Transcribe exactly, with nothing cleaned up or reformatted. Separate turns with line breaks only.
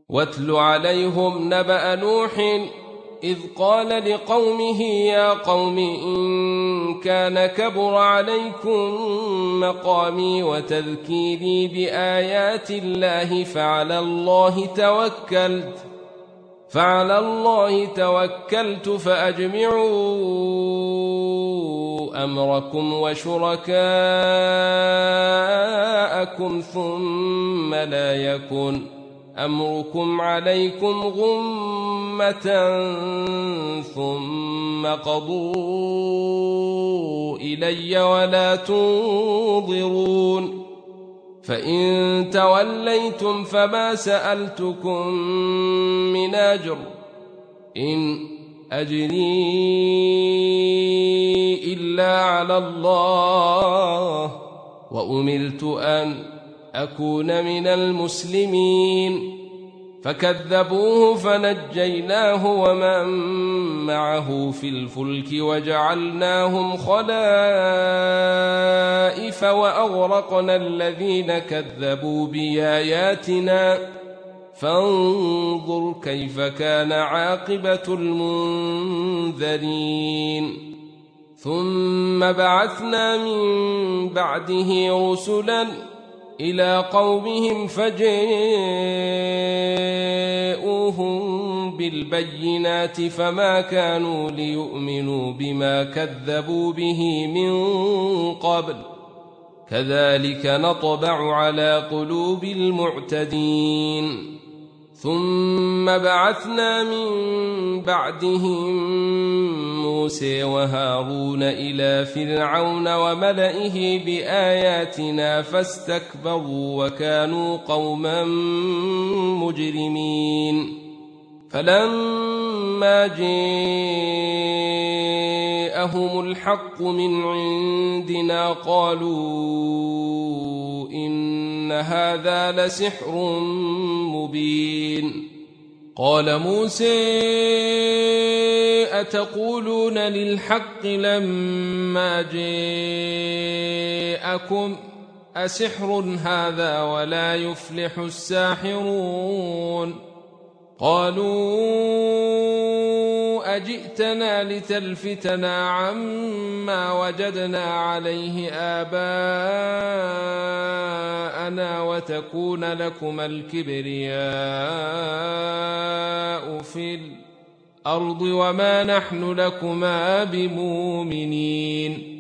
واتل عليهم نبأ نوح إذ قال لقومه يا قوم إن كان كبر عليكم مقامي وتذكيري بآيات الله فعلى الله توكلت فعلى الله توكلت فأجمعوا أمركم وشركاءكم ثم لا يكن أمركم عليكم غمة ثم قضوا إلي ولا تنظرون فإن توليتم فما سألتكم من أجر إن أجري إلا على الله وأمرت أن أكون من المسلمين فكذبوه فنجيناه ومن معه في الفلك وجعلناهم خلائف وأغرقنا الذين كذبوا بآياتنا فانظر كيف كان عاقبة المنذرين ثم بعثنا من بعده رسلا إلى قومهم فجاءوهم بالبينات فما كانوا ليؤمنوا بما كذبوا به من قبل كذلك نطبع على قلوب المعتدين ثم بعثنا من بعدهم موسى وهارون إلى فرعون وملئه بآياتنا فاستكبروا وكانوا قوما مجرمين فلما جاءهم الحق من عندنا قالوا إن هذا لسحر مبين قال موسى أتقولون للحق لما جاءكم أسحر هذا ولا يفلح الساحرون قالوا أجئتنا لتلفتنا عما وجدنا عليه آباءنا وتكون لكما الكبرياء في الأرض وما نحن لكما بمؤمنين